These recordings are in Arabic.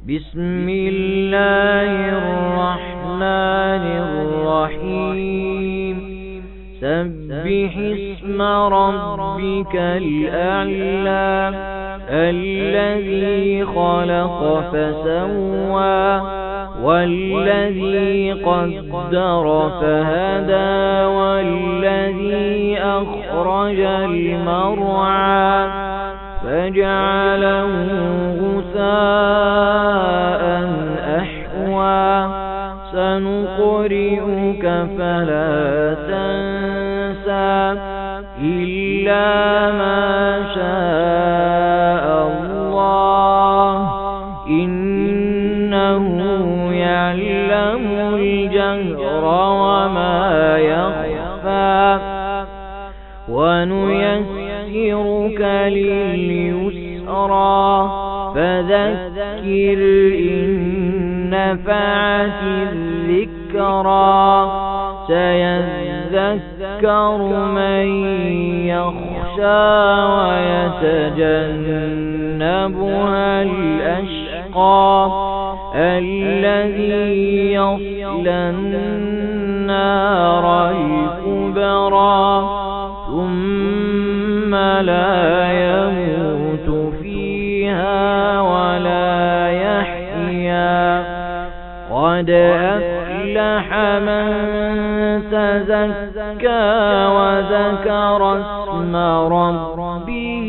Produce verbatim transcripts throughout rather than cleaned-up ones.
بسم الله الرحمن الرحيم سبح اسم ربك الأعلى الذي خلق فسوى والذي قدر فهدى والذي أخرج المرعى فجعله غثاء أحوى سنقرئك فلا تنسى إلا ما شاء الله إنه يعلم الجهر وما يخفى ونيسرك لليسرى فذكر إن نفعت الذكرى سيذكر من يخشى ويتجنبها الأشقى الذي يصلى النار الكبرى ثم لا يموت فيها ولا يحيا قد أفلح من تزكى وذكر اسم ربه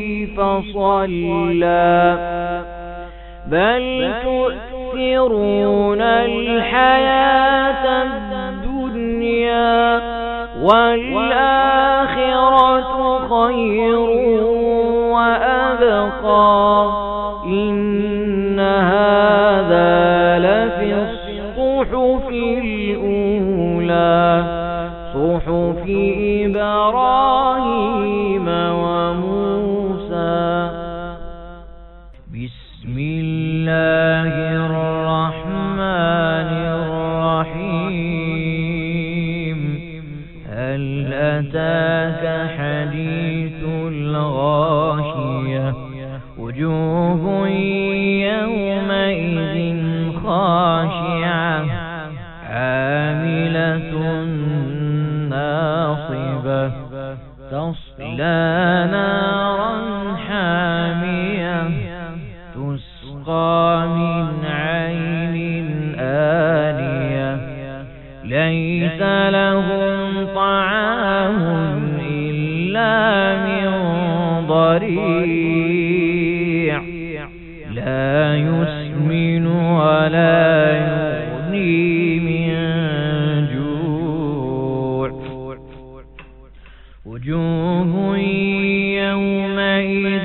فصلى بل تؤثرون الحياة الدنيا والآخرة خير وأبقى إن هذا لفي الصحف الأولى صحف إبراهيم وموسى بسم الله الرحمن الرحيم هل أتاك حديث الغاشية وجوه يومئذ خاشعة عاملة ناصبة تصلى نارا حامية تسقى من عين آنية ليس لهم طعام إلا من ضريع لا يسمن ولا يغني من جوع وجوه يومئذ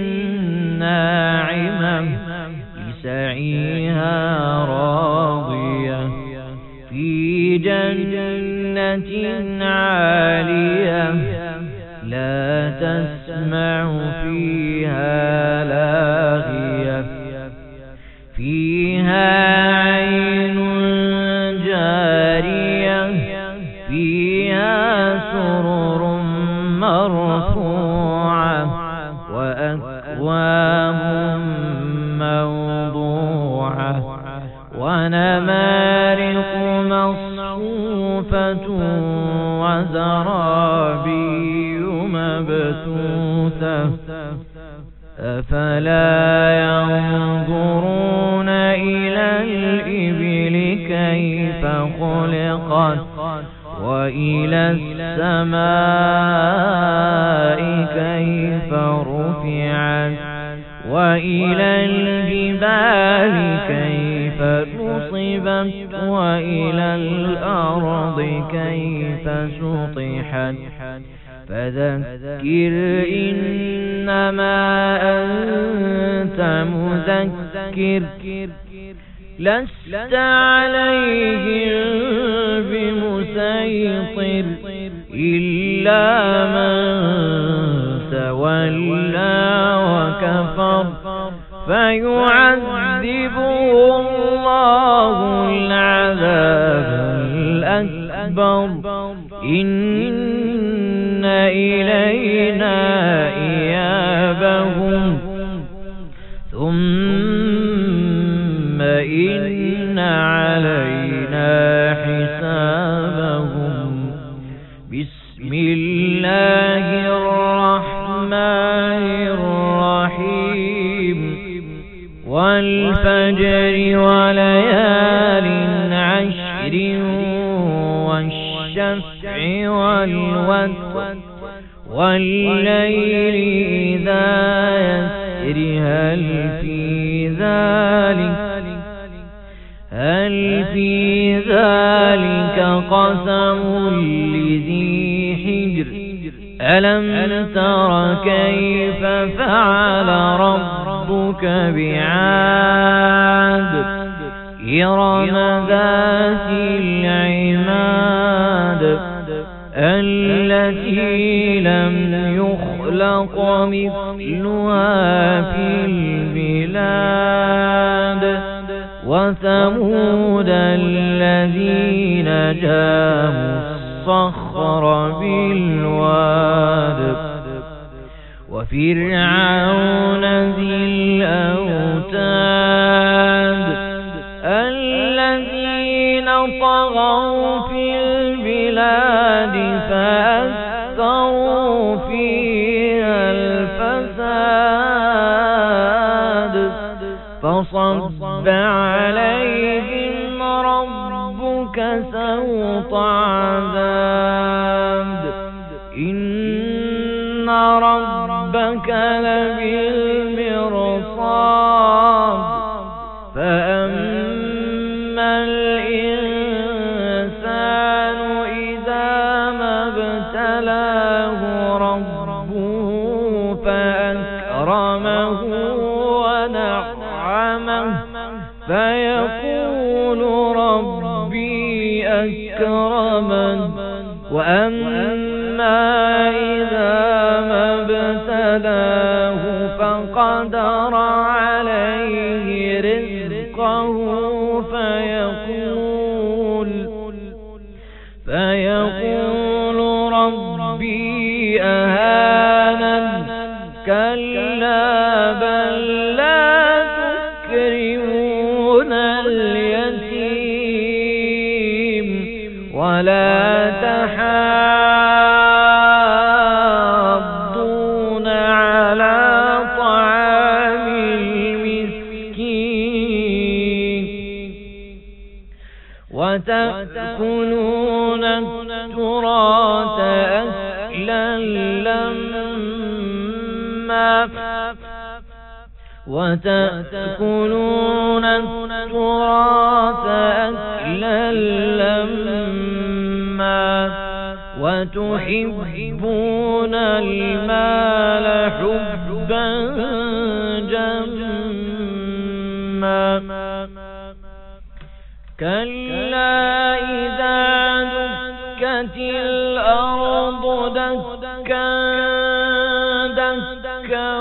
ناعمة لسعيها راضية في جنة عالية لا تسمع فيها لاغية فيها عين جارية فيها سرر مرفوعة وأكواب موضوعة ونمارق مصفوفة وزرابي مبثوثة أفلا ينظرون إلى الإبل كيف خلقت وإلى السماء كيف رفعت وإلى الجبال كيف نصبت وإلى الأرض كيف سطحت فذكر إنما أنت مذكر لست عليهم بمسيطر إلا من تولى وكفر فيعذبه الله العذاب الأكبر إن إلينا إيابهم ثم فإن علينا حسابهم. بسم الله الرحمن الرحيم. والفجر وليال عشر والشفع والوتر والليل إذا يسر هل في ذلك هل في ذلك قسم لذي حجر. ألم تر كيف فعل ربك بعاد إرم ذات العماد التي لم يخلق مثلها في البلاد. وثمود الذين جابوا الصخر بالواد. وفرعون ذي الأوتاد الذين طغوا في البلاد فأكثروا فيها الفساد. فصب عليهم ربك سوط عذاب. إن ربك لبالمرصاد. فأما الإنسان إذا ما ابتلاه ربه فأكرمه ونعمه فيقول ربي أكرمن. وأما إذا ما ابتلاه فقدر عليه رزقه فيقول فيقول ربي أهانن. كلا بل لا تكرمون اليتيم ولا تحاضون على طعام المسكين وتأكلون التراث أكلا لما وتأكلون التراث أكلا لما وتحبون المال حبا جما. كلا إذا دكت الأرض دكا دكا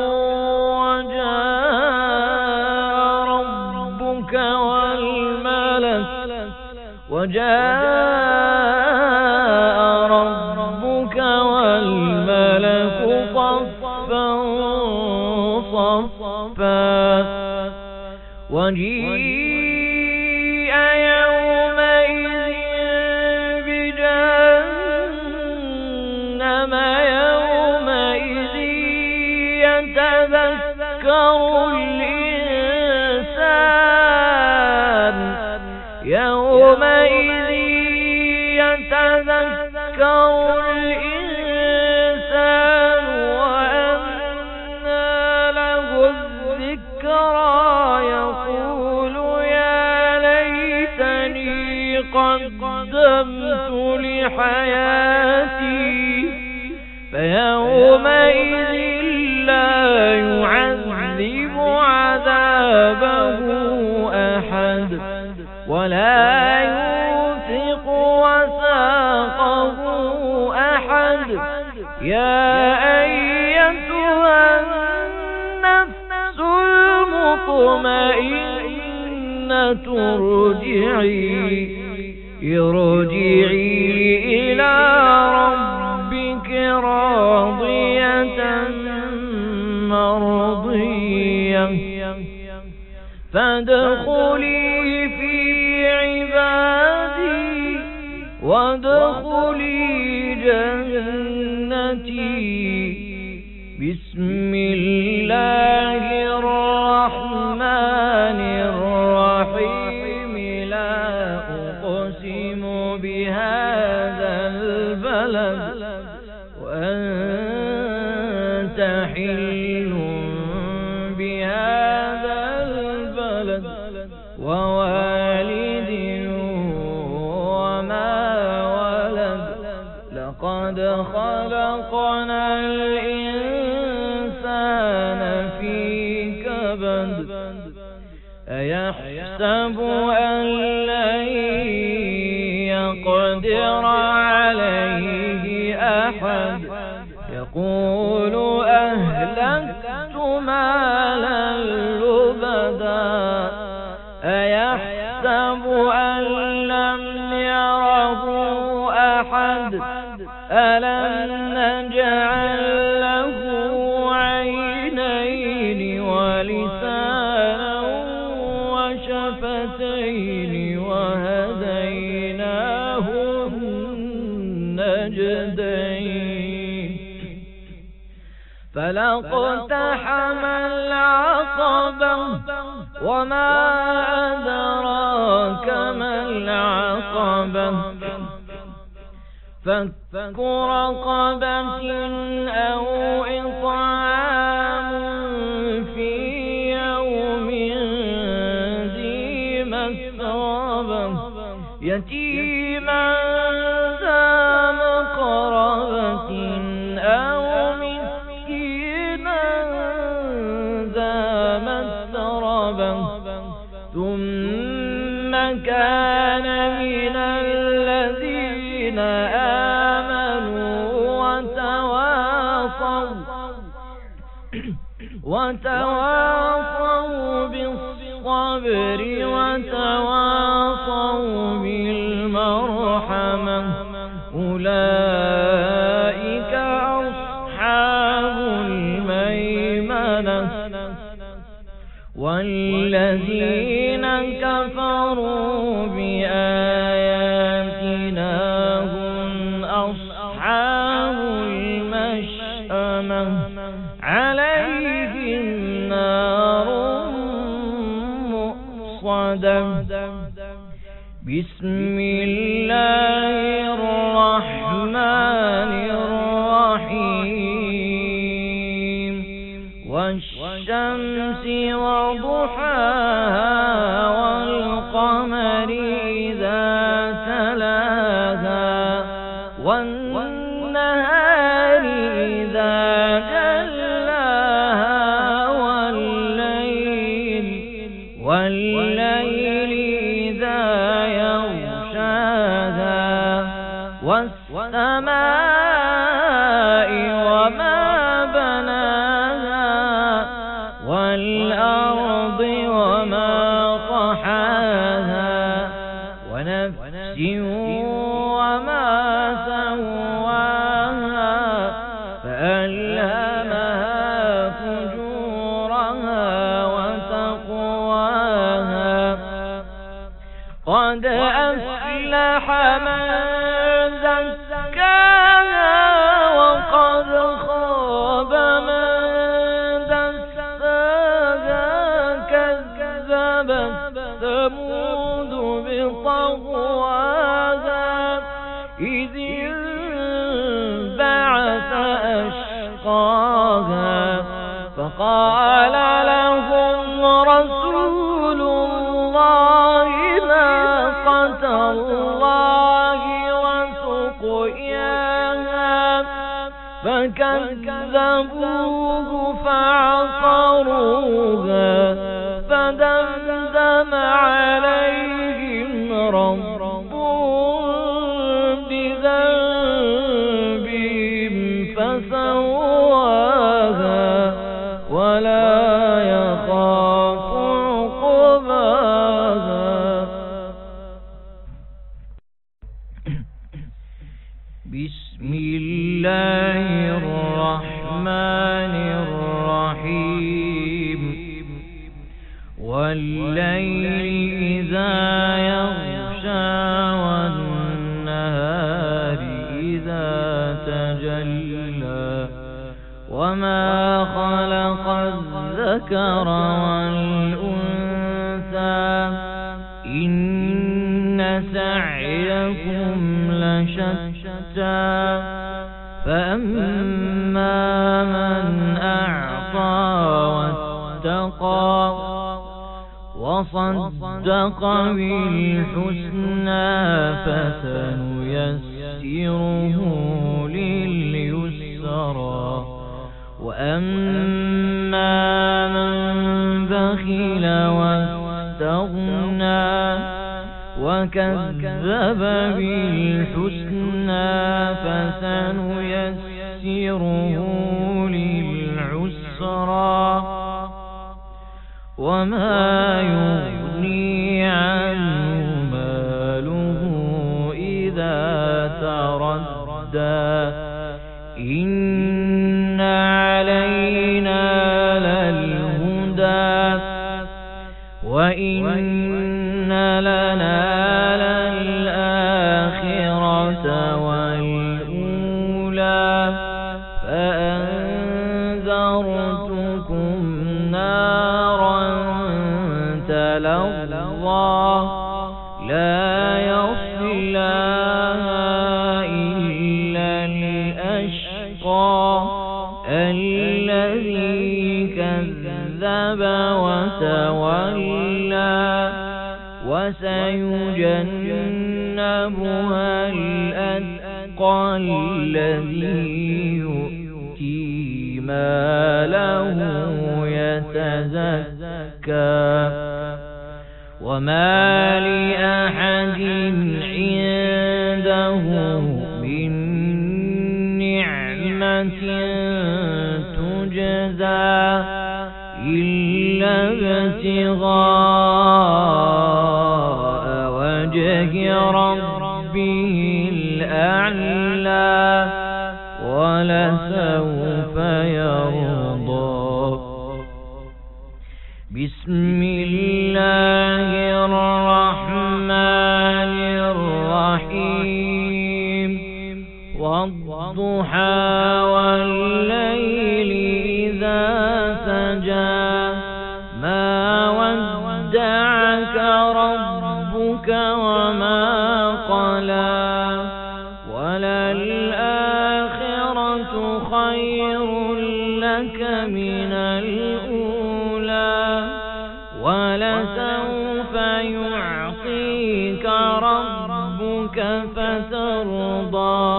وجاء ربك والملك وجاء ربك والملك صفا صفا. وجيء يومئذ بجهنم يومئذ يتذكر الإنسان يومئذ يتذكر الإنسان وأنى له الذكرى يقول يا ليتني قدمت لحياتي. فيومئذ لا يعذب عذابه أحد ولا يوثق وثاقه أحد. يا أيتها النفس المطمئنة ارجعي ارجعي إلى ربك راضية مرضية فادخلي في عبادي وادخلي جنتي. بسم الله الرحمن الرحيم. لا أقسم بهذا البلد وأنت حل بهذا البلد ووالد وما ولد. لقد خلقنا الإنسان في كبد. أيحسب أن لن يقدر عليه أحد. يقول أهلكت مالا لبدا. أيحسب أن لم يره أحد. ألم نجعل له عينين ولسانا وشفتين وهديناه النجدين. فلاقتحم العقبة وما أدراك ما العقبة. فك رقبة أو إطعام في يوم ذي مسغبة يتيما ذا مقربة أو مسكينا ذا مسربة. ثم كان من الذين آمنوا وتواصوا وتواصوا بالصبر وتواصوا بالمرحمة. أولئك أصحاب الميمنة. والذين كفروا بآياتنا هم أصحاب المشأمة. عليهم نار مؤصدة. بسم الله الرحمن الرحيم. والشمس وضحاها والقمر إذا تلاها والنهار إذا جلاها والليل والليل إذا يغشاها والسماء وما بناها والأرض وما طحاها ونفس وما سواها فألهمها فجورها وتقواها. قد أفلح من زكاها وقد خاب من دساها. كذبت ثمود بطغواها إذ انبعث أشقاها. فقال لهم رسول الله ناقة الله وسقياها. فكذبوه فعقروها فدمدم عليهم ربهم بذنبهم فسواها ولا يخاف عقباها. بسم الله الرحمن الرحيم. والليل إذا يغشى والنهار إذا تجلى وما خلق الذكر والأنثى إن سعيكم لشتى فأما من أعطى واتقى وصدق بالحسنى فسنيسره لليسرى وأما من بخل واستغنى وكذب بالحسنى فسنيسره للعسرى وما يغني عنه ماله إذا تردى إن علينا للهدى وإن لنا للآخرة والأولى فأنذرتكم نارا تلظى لا يصلاها إلا الأشقى الذي كذب وتولى وسيجنبها الأتقى الذي يؤتي ماله يتزكى وما لأحد عنده من نعمة تجزى إلا ابتغاء وجه ربه الأعلى ولسوف يرضى بسم الله الرحمن الرحيم والضحى والليل إذا سجى ما ودعك ربك وما قلى وللآخرة خير لك من الأولى ولسوف يعطيك ربك فترضى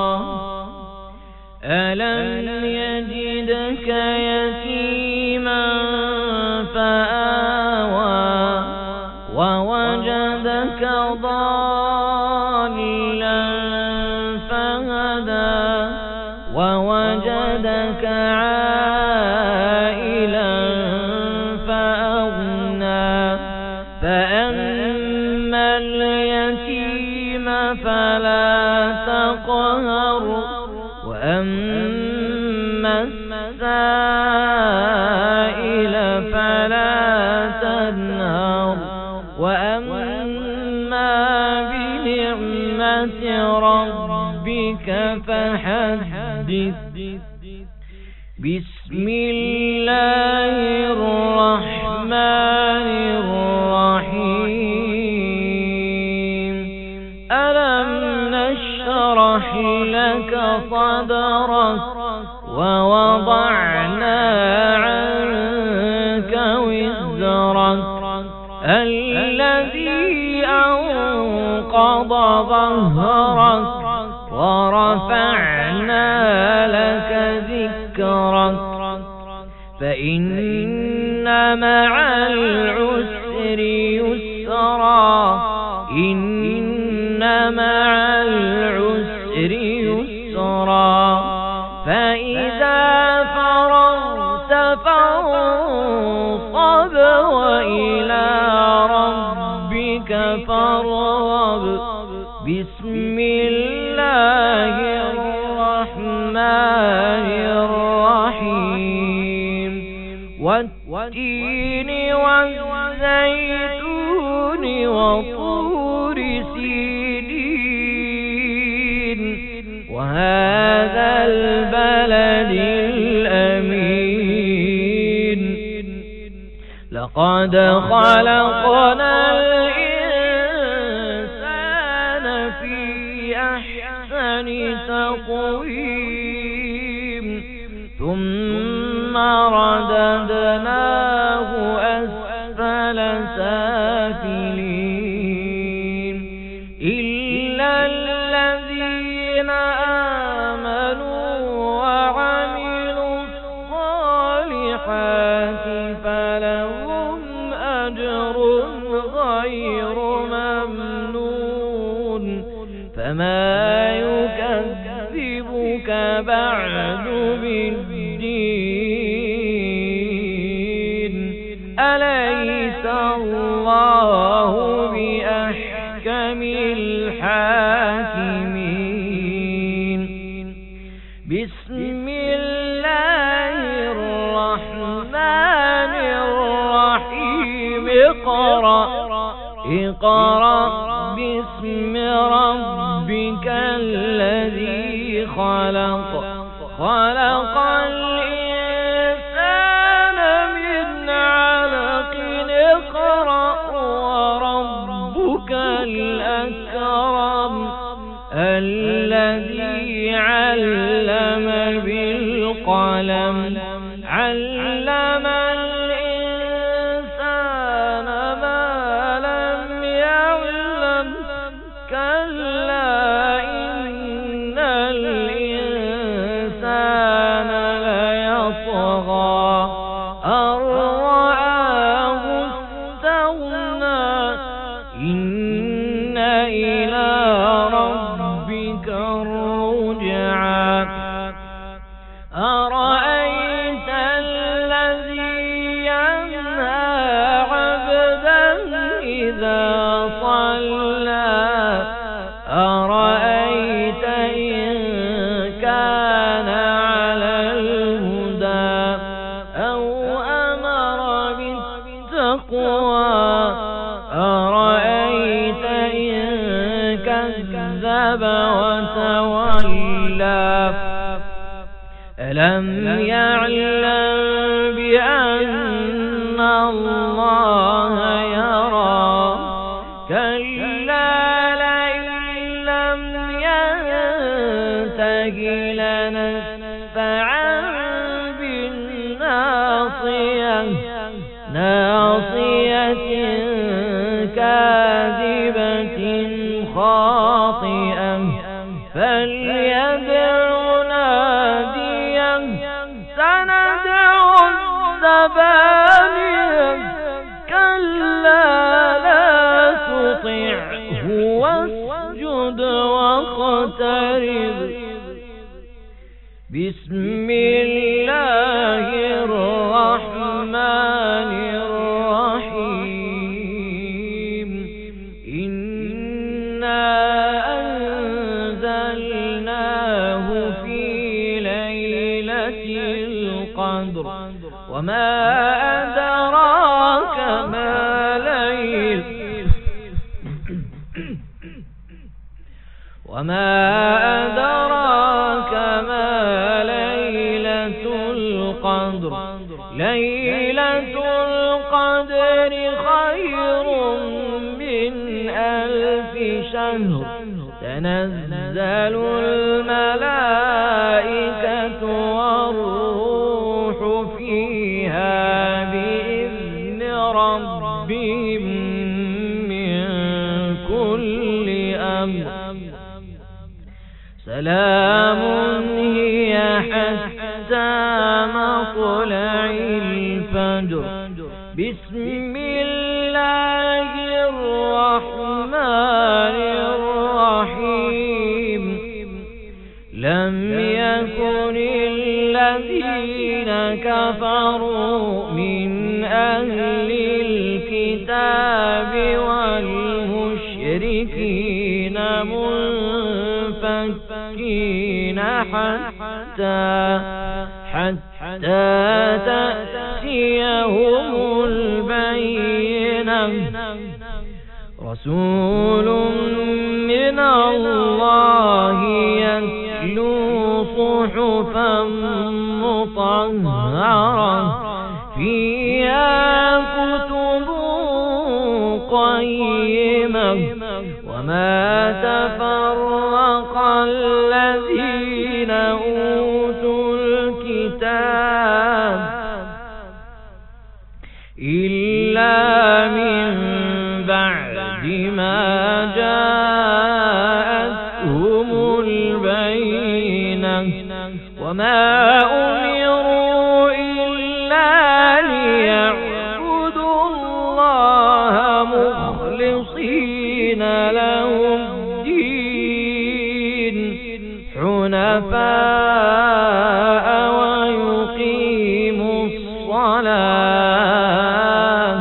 ألم يجدك يتيما فآوى ووجدك ضالا فهدى ووجدك عائلا فأغنى فأما اليتيم فلا تقهر وأما السائل فلا تنهر وأما بنعمة ربك فحدث بسم الله الرحمن الرحيم ألم نشرح لك صدرك ووضعنا عنك وزرك الذي أنقض ظهرك ورفعنا لك ذكرك فإن مع العسر يسرا إن مع العسر يسرا فإذا فرغت فانصب وإلى ربك فارغب بسم الله الرحمن الرحيم والتين والزيتون والزيتون وطور سينين وهذا البلد الأمين لقد خلقنا الإنسان في أحسن تقويم ثم رددناه أسفل سافلين إلا الذين آمنوا وعملوا الصالحات فلهم أجر غير ممنون فما يكذبك بعد بالدين أليس الله بأحكم الحاكمين بسم الله الرحمن الرحيم اقرأ اقرأ باسم ربك الذي خلق خلق الإنسان من علق اقرأ وربك الأكرم الذي علم بالقلم علم الإنسان ما لم يعلم كلا إن الإنسان ليطغى أن رآه استغنى إن إلى ربك الرجعى أرأيت الذي ينهى عبدا إذا صلى أرأيت إن كان على الهدى أو أمر بالتقوى أرأيت إن كذب وتولى ألم يعلم بأن الله يرى كلا لئن لم ينته لنسفعا بالناصية ناصية كاذبة خاطئة فليدع ناديا سندع الزبانية كلا لا تطعه واسجد واقترب بسم الله الرحمن الرحيم إنا أنزلناه في ليلة القدر وما أدراك ما ليل وما أدراك ما ليلة القدر ليلة القدر خير من ألف شهر تنزل الملائكة والروح فيها بإذن ربهم من كل أمر سلام هي حتى مطلع الفجر بسم الله الرحمن الرحيم لم يكن الذين كفروا من أهل الكتاب والمشركين منفكين حتى حتى تأتيهم البينة رسول من الله يتلو صحفا مطهرة فيها كتب قيمة وما تفرق الذين أوتوا الكتاب إلا من بعد ما جاءتهم البينة وما أمروا إلا ليعبدوا الله مخلصين له الدين حنفاء ويقيموا الصلاة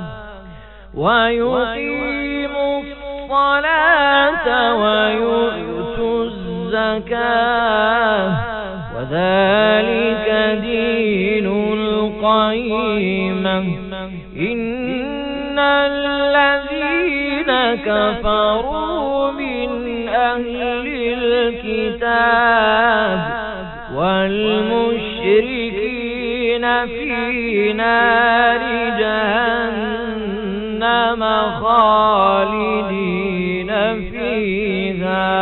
ويقيموا الصلاة ويؤتوا الزكاة وذلك دين القيمة إن الذين كفروا من أهل الكتاب والمشركين في نار جهنم خالدين فيها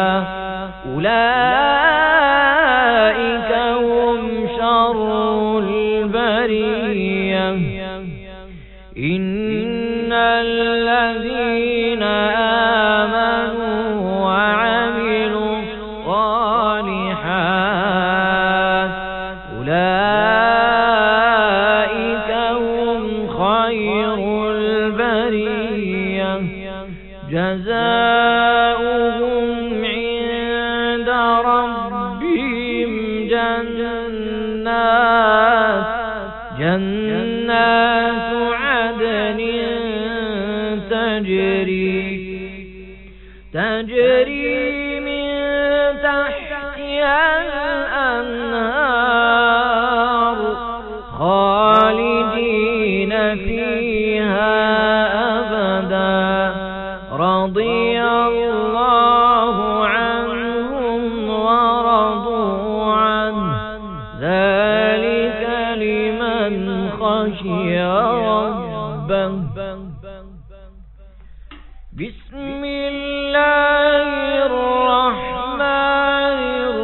أولئك هم شر البرية إن الذين آمنوا وعملوا الصالحات أولئك هم خير البرية جزاؤهم عند ربهم جنات جنات عدن تجري تجري من تحتها الأنهار خالدين فيها أبدا رضي الله عنهم ورضوا عنه ذلك لمن خشي ربه بسم الله الرحمن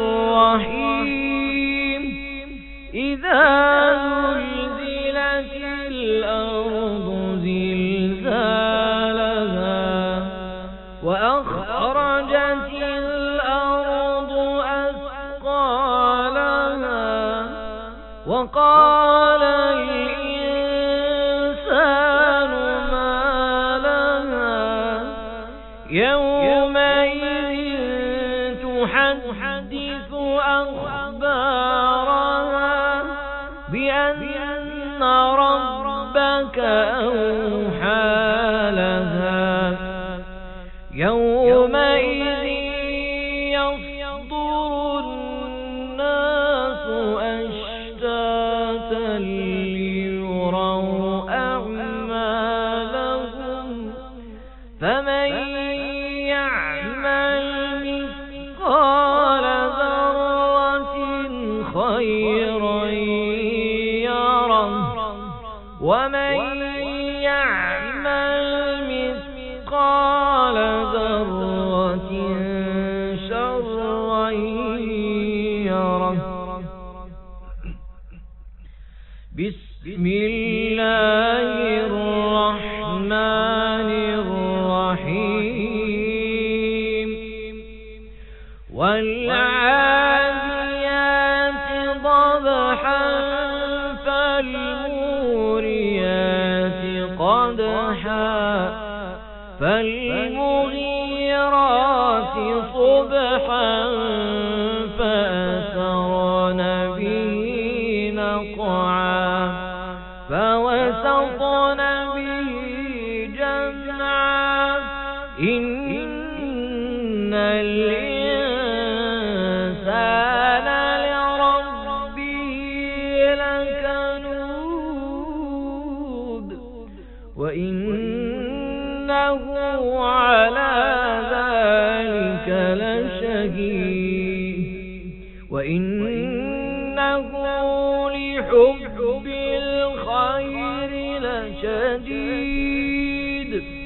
الرحيم إذا زلزلت الأرض زلزالها وأخرجت الأرض أثقالها وقال الإنسان ما لها يومئذ تحدث أخبارها بأن ربك أوحى لها يومئذ يصدر الناس أشتاتا ليروا أعمالهم فمن يعمل مثقال ذرة خيرا يره ومن يعمل مثقال ذرة شرا يره بسم الله الرحمن الرحيم والعاديات ضبحا فالموريات قدحا فالمغيرات صبحا فأثرن به نقعا فوسطن به جمعا إن الإنسان لربه لكنود وإنه وإنه على ذلك لشهيد وإنه لحب الخير لشديد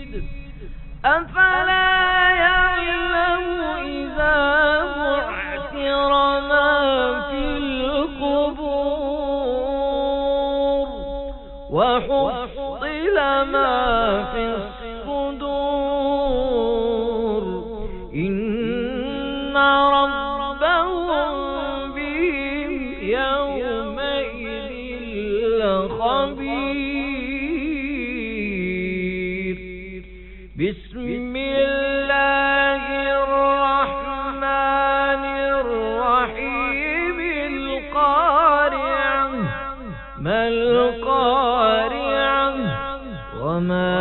أفلا يعلم إذا بعثر ما في القبور وحصل ما في الصدور إن ربهم بهم يومئذ لخبير بسم الله الرحمن الرحيم القارعة ما القارعة وما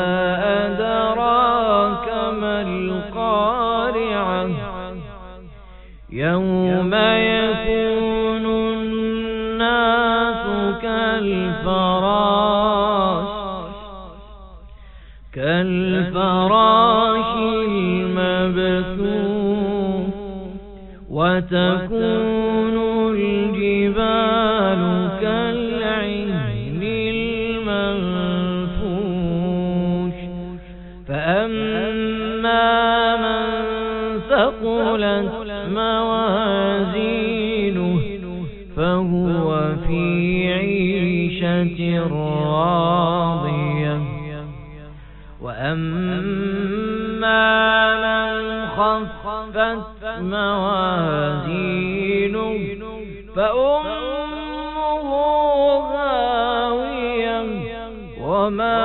أدراك ما القارعة يوم يكون الناس كالفراش كالفراش المبثوث وتكون الجبال كالعهن المنفوش فأما من ثقلت موازينه فهو في عيشة راضية وأما من خفت موازينه فأمه هاوية وما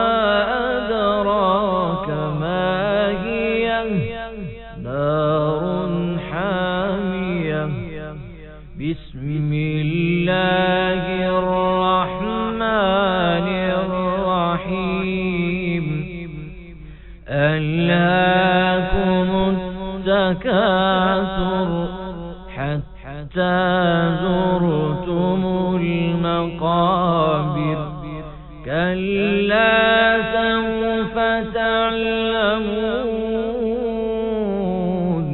أدراك ما هي نار حامية بسم الله الرحمن الرحيم ألهاكم التكاثر حتى زرتم المقابر كلا سوف تعلمون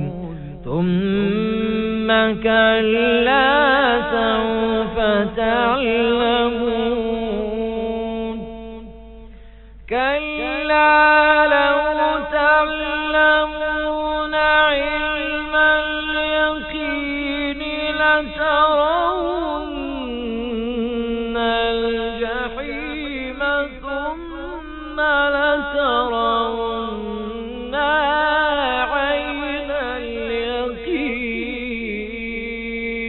ثم كلا سوف تعلمون كلا لو تعلمون علم اليقين لترون الجحيم ثم لترون عين اليقين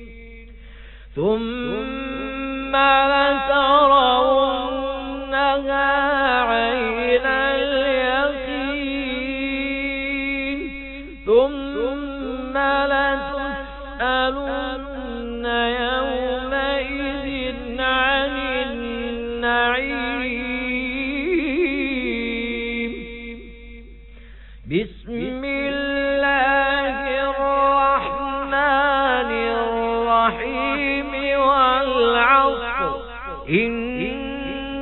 ثم لترونها عين اليقين ثم لتسألن يومئذ عن النعيم بسم الله الرحمن الرحيم والعصر إن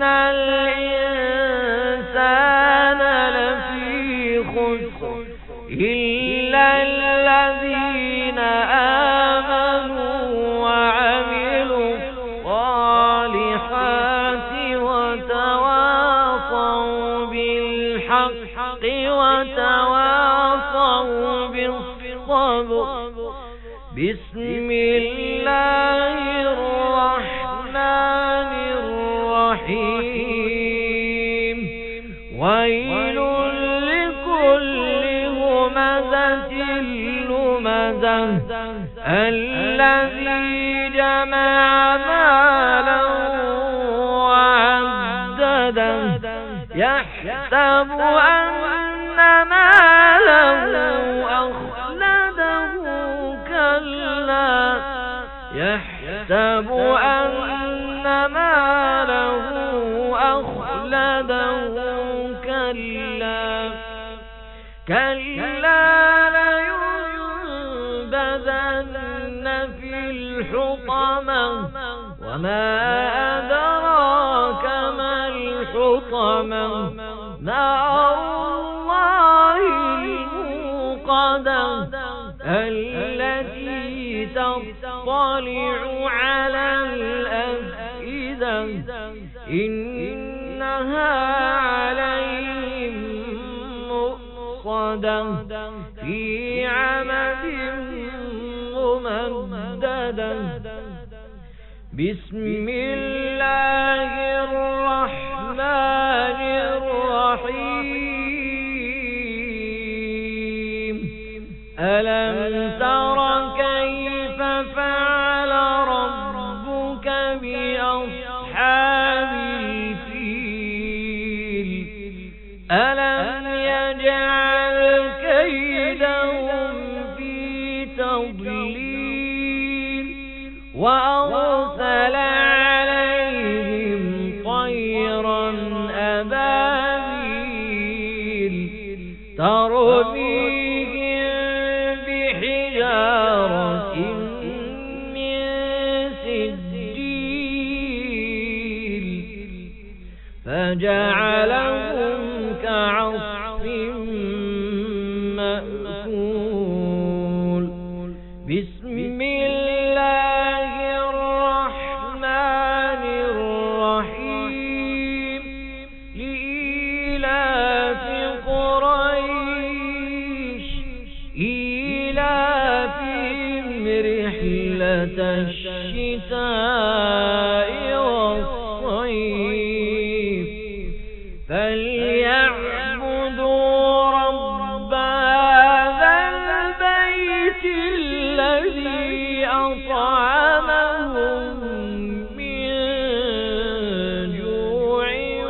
الإنسان لفي خسر إلا الذين آمنوا وعملوا الصالحات وتواصوا بالحق وتواصوا بالصبر بسم الله الرحمن الرحيم ويل لكل همزة لمزة الذي جمع مالا وعدده يحسب أن ماله أخلده كلا يحسب أن ماله أخلده كلا كلا لينبذن في الحطمة وما أدراك ما الحطمة نار الله الموقدة التي تطلع على الأفئدة إنها عليهم مؤصدة في عمد ممددة. بسم الله الرحمن الرحيم. ألم تر كيف فعل ربك بأصحاب الفيل؟ ألم يجعل كيدهم في تضليل وأرسل عليهم طيرا أبابيل ترميهم بحجارة من سجيل فجعلهم كعصف مأكول. بسم الله الرحمن الرحيم. لإيلاف قريش إيلافهم رحلة الشتاء والصيف فليعبدوا رب هذا البيت الذي أطعمهم من جوع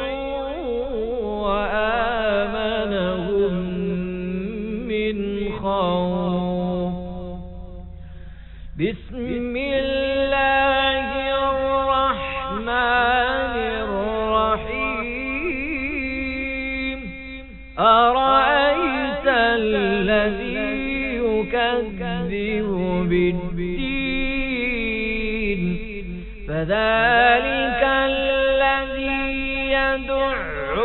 وآمنهم من خوف. بسم الله الرحمن الرحيم. أرأيت الذي يكذب بالدين فذلك الذي يدع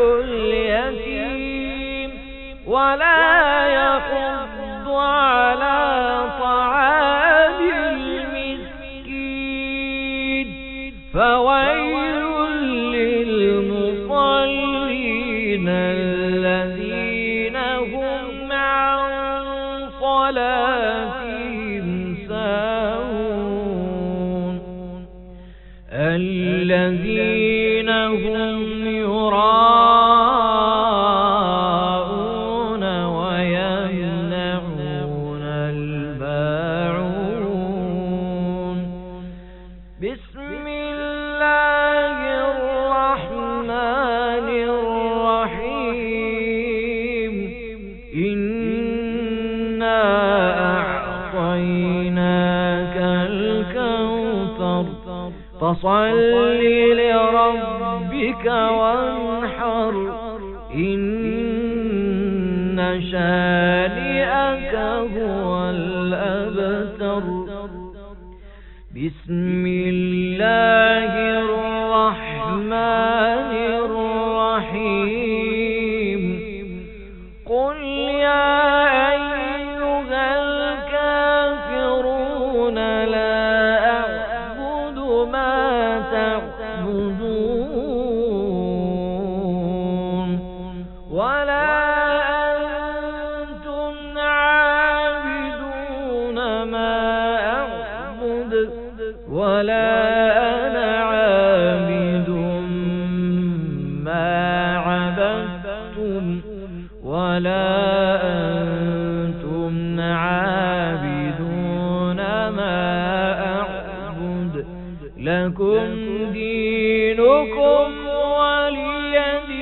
اليتيم ولا يحض على طعام المسكين فويل للمصلين الذين هم عن صلاتهم ساهون الذين هم يراءون ويمنعون الماعون. بسم الله الرحمن الرحيم. إنا أعطيناك الكوثر فصل لربك وانحر إن شانئك هو الأبتر. بسم الله الرحمن الرحيم. قل يا أيها الكافرون لا أعبد ما تعبدون ولا أنتم عابدون ما أعبد ولا أنا عابد ما عبدتم ولا أنتم عابدون ما أعبد لكم دينكم ولي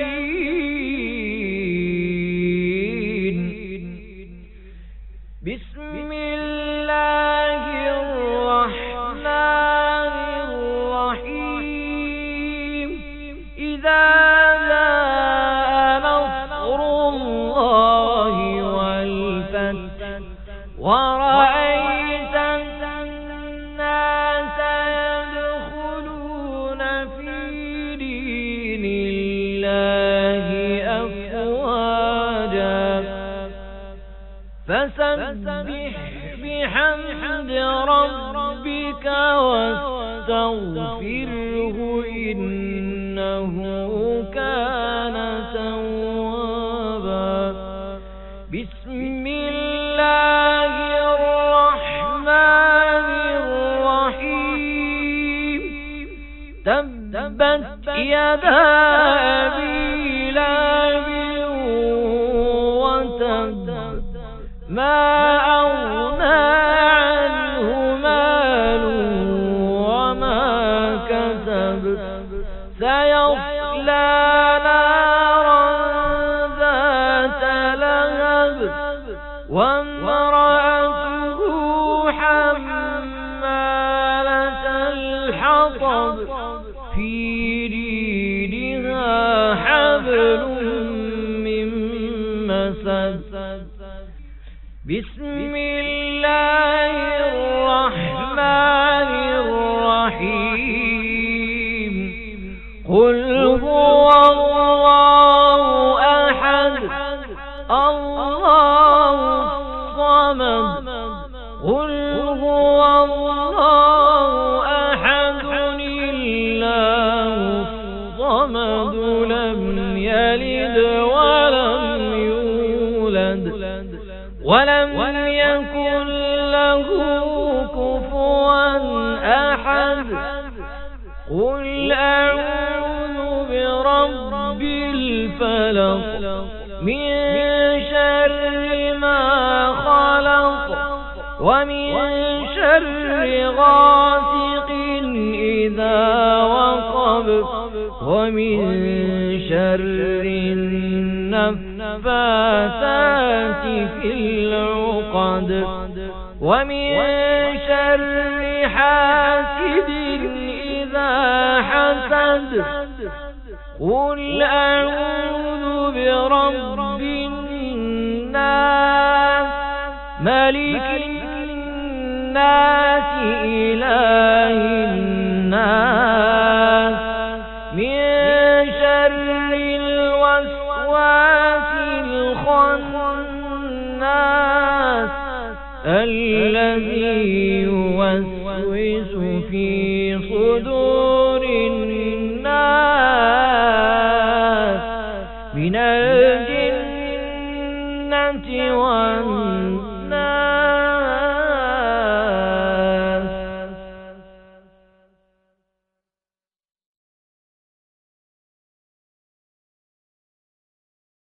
دين. بسم الله الرحمن الرحيم. إذا جاء نصر الله فسبح بحمد ربك واستغفره إنه كان توابا. بسم الله الرحمن الرحيم. تبت يدا أبي لهب وتب ما أغنى عنه ماله وما كسب سيصلى نارا ذات لهب وامرأته حمالة الحطب في جيدها حبل من مسد. بسم الله الرحمن الرحيم. قل هو الله أحد الله الصمد. قل هو الله أحد الله الصمد لم يلد ولم يولد ولم يكن له كفوا أحد. قل أعوذ برب الفلق من شر ما خلق ومن شر غاسق إذا وقب ومن شر النفاثات في العقد ومن شر حاسد إذا حسد. قل أعوذ برب الناس ملك الناس إله الناس من شر الوسواس الخناس الذي يوسوس في صدور الناس من الجنة والناس.